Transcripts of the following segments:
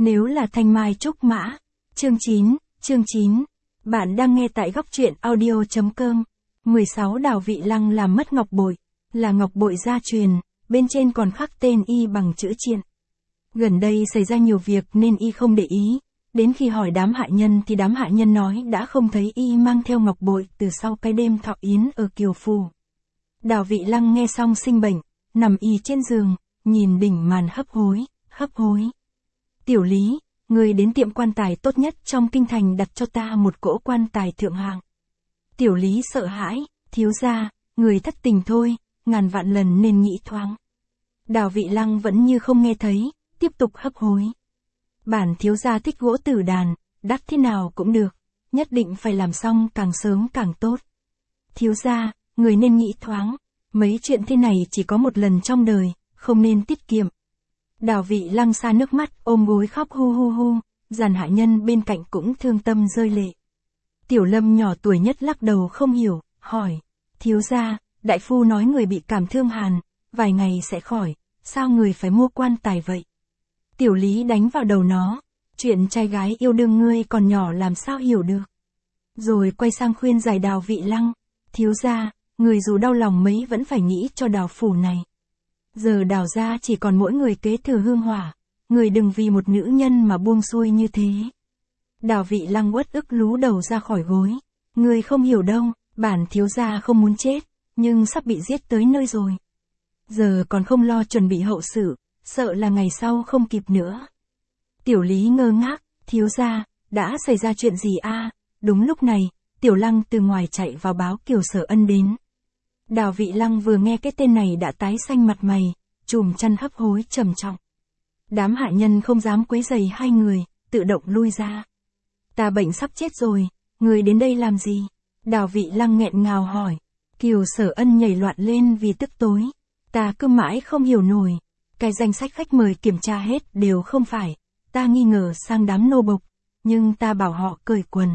Nếu là thanh mai trúc mã. Chương 9. Bạn đang nghe tại góc truyện audio.com. 16 Đào Vị Lăng làm mất ngọc bội. Là ngọc bội gia truyền, bên trên còn khắc tên y bằng chữ triện. Gần đây xảy ra nhiều việc nên y không để ý. Đến khi hỏi đám hạ nhân thì đám hạ nhân nói đã không thấy y mang theo ngọc bội từ sau cái đêm thọ yến ở Kiều Phủ. Đào Vị Lăng nghe xong sinh bệnh, nằm y trên giường, nhìn đỉnh màn hấp hối. Tiểu Lý, người đến tiệm quan tài tốt nhất trong kinh thành đặt cho ta một cỗ quan tài thượng hạng. Tiểu Lý sợ hãi, thiếu gia, người thất tình thôi, ngàn vạn lần nên nghĩ thoáng. Đào Vị Lăng vẫn như không nghe thấy, tiếp tục hấp hối. Bản thiếu gia thích gỗ tử đàn, đắt thế nào cũng được, nhất định phải làm xong càng sớm càng tốt. Thiếu gia, người nên nghĩ thoáng, mấy chuyện thế này chỉ có một lần trong đời, không nên tiết kiệm. Đào Vị Lăng xa nước mắt, ôm gối khóc hu, dàn hạ nhân bên cạnh cũng thương tâm rơi lệ. Tiểu Lâm nhỏ tuổi nhất lắc đầu không hiểu, hỏi, thiếu gia, đại phu nói người bị cảm thương hàn, vài ngày sẽ khỏi, sao người phải mua quan tài vậy? Tiểu Lý đánh vào đầu nó, chuyện trai gái yêu đương ngươi còn nhỏ làm sao hiểu được. Rồi quay sang khuyên giải Đào Vị Lăng, thiếu gia, người dù đau lòng mấy vẫn phải nghĩ cho Đào phủ này. Giờ Đào gia chỉ còn mỗi người kế thừa hương hỏa, người đừng vì một nữ nhân mà buông xuôi như thế. Đào Vị Lăng uất ức lú đầu ra khỏi gối, người không hiểu đâu, bản thiếu gia không muốn chết, nhưng sắp bị giết tới nơi rồi. Giờ còn không lo chuẩn bị hậu sự, sợ là ngày sau không kịp nữa. Tiểu Lý ngơ ngác, thiếu gia, đã xảy ra chuyện gì a? Đúng lúc này, Tiểu Lăng từ ngoài chạy vào báo Kiều Sở Ân đến. Đào Vị Lăng vừa nghe cái tên này đã tái xanh mặt mày, chùm chăn hấp hối trầm trọng. Đám hạ nhân không dám quấy rầy hai người, tự động lui ra. Ta bệnh sắp chết rồi, người đến đây làm gì? Đào Vị Lăng nghẹn ngào hỏi. Kiều Sở Ân nhảy loạn lên vì tức tối. Ta cứ mãi không hiểu nổi. Cái danh sách khách mời kiểm tra hết đều không phải. Ta nghi ngờ sang đám nô bộc, nhưng ta bảo họ cởi quần.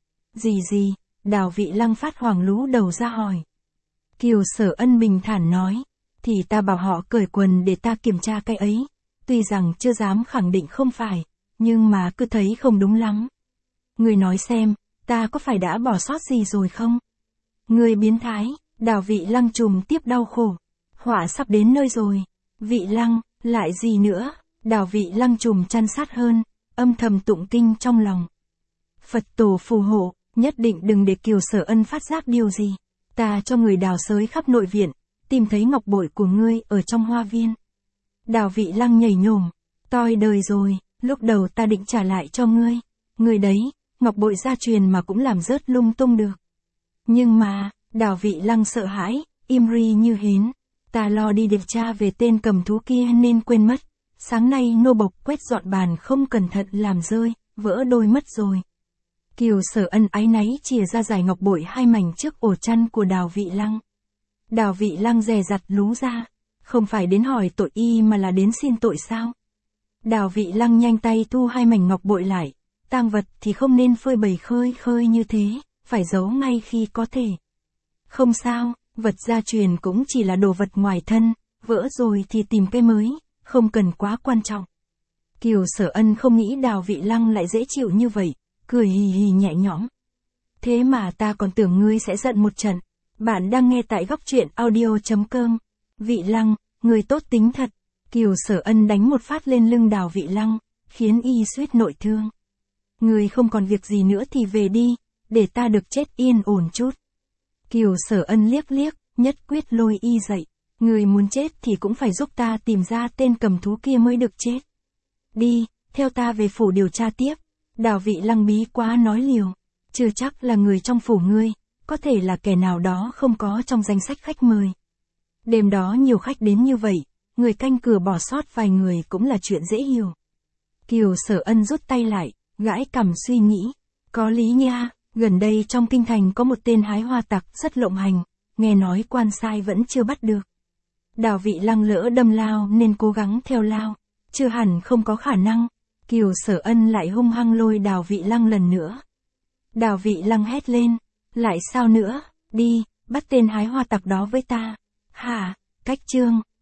Gì? Đào Vị Lăng phát hoảng lú đầu ra hỏi. Kiều Sở Ân bình thản nói. Thì ta bảo họ cởi quần để ta kiểm tra cái ấy. Tuy rằng chưa dám khẳng định không phải, nhưng mà cứ thấy không đúng lắm. Người nói xem, ta có phải đã bỏ sót gì rồi không? Người biến thái, Đào Vị Lăng trùm tiếp đau khổ. Họa sắp đến nơi rồi. Vị Lăng, lại gì nữa? Đào Vị Lăng trùm chăn sát hơn, âm thầm tụng kinh trong lòng. Phật tổ phù hộ, nhất định đừng để Kiều Sở Ân phát giác điều gì. Ta cho người đào xới khắp nội viện, tìm thấy ngọc bội của ngươi ở trong hoa viên. Đào Vị Lăng nhảy nhổm, toi đời rồi, lúc đầu ta định trả lại cho ngươi. Ngươi đấy, ngọc bội gia truyền mà cũng làm rớt lung tung được. Nhưng mà, Đào Vị Lăng sợ hãi, im ri như hến. Ta lo đi điều tra về tên cầm thú kia nên quên mất. Sáng nay nô bộc quét dọn bàn không cẩn thận làm rơi, vỡ đôi mất rồi. Kiều Sở Ân áy náy chìa ra giải ngọc bội hai mảnh trước ổ chăn của Đào Vị Lăng. Đào Vị Lăng dè dặt lú ra. Không phải đến hỏi tội y mà là đến xin tội sao? Đào Vị Lăng nhanh tay thu hai mảnh ngọc bội lại. Tang vật thì không nên phơi bày khơi như thế, phải giấu ngay khi có thể. Không sao, vật gia truyền cũng chỉ là đồ vật ngoài thân, vỡ rồi thì tìm cái mới, không cần quá quan trọng. Kiều Sở Ân không nghĩ Đào Vị Lăng lại dễ chịu như vậy, cười hì nhẹ nhõm. Thế mà ta còn tưởng ngươi sẽ giận một trận. Bạn đang nghe tại góc truyện audio.com. Vị Lăng, người tốt tính thật. Kiều Sở Ân đánh một phát lên lưng Đào Vị Lăng, khiến y suýt nội thương. Người không còn việc gì nữa thì về đi, để ta được chết yên ổn chút. Kiều Sở Ân liếc, nhất quyết lôi y dậy. Người muốn chết thì cũng phải giúp ta tìm ra tên cầm thú kia mới được chết. Đi, theo ta về phủ điều tra tiếp. Đào Vị Lăng bí quá nói liều. Chưa chắc là người trong phủ ngươi, có thể là kẻ nào đó không có trong danh sách khách mời. Đêm đó nhiều khách đến như vậy, người canh cửa bỏ sót vài người cũng là chuyện dễ hiểu. Kiều Sở Ân rút tay lại, gãi cằm suy nghĩ. Có lý nha, gần đây trong kinh thành có một tên hái hoa tặc rất lộng hành, nghe nói quan sai vẫn chưa bắt được. Đào Vị Lăng lỡ đâm lao nên cố gắng theo lao, chưa hẳn không có khả năng. Kiều Sở Ân lại hung hăng lôi Đào Vị Lăng lần nữa. Đào Vị Lăng hét lên, lại sao nữa, đi, bắt tên hái hoa tặc đó với ta. Hả, cách chương.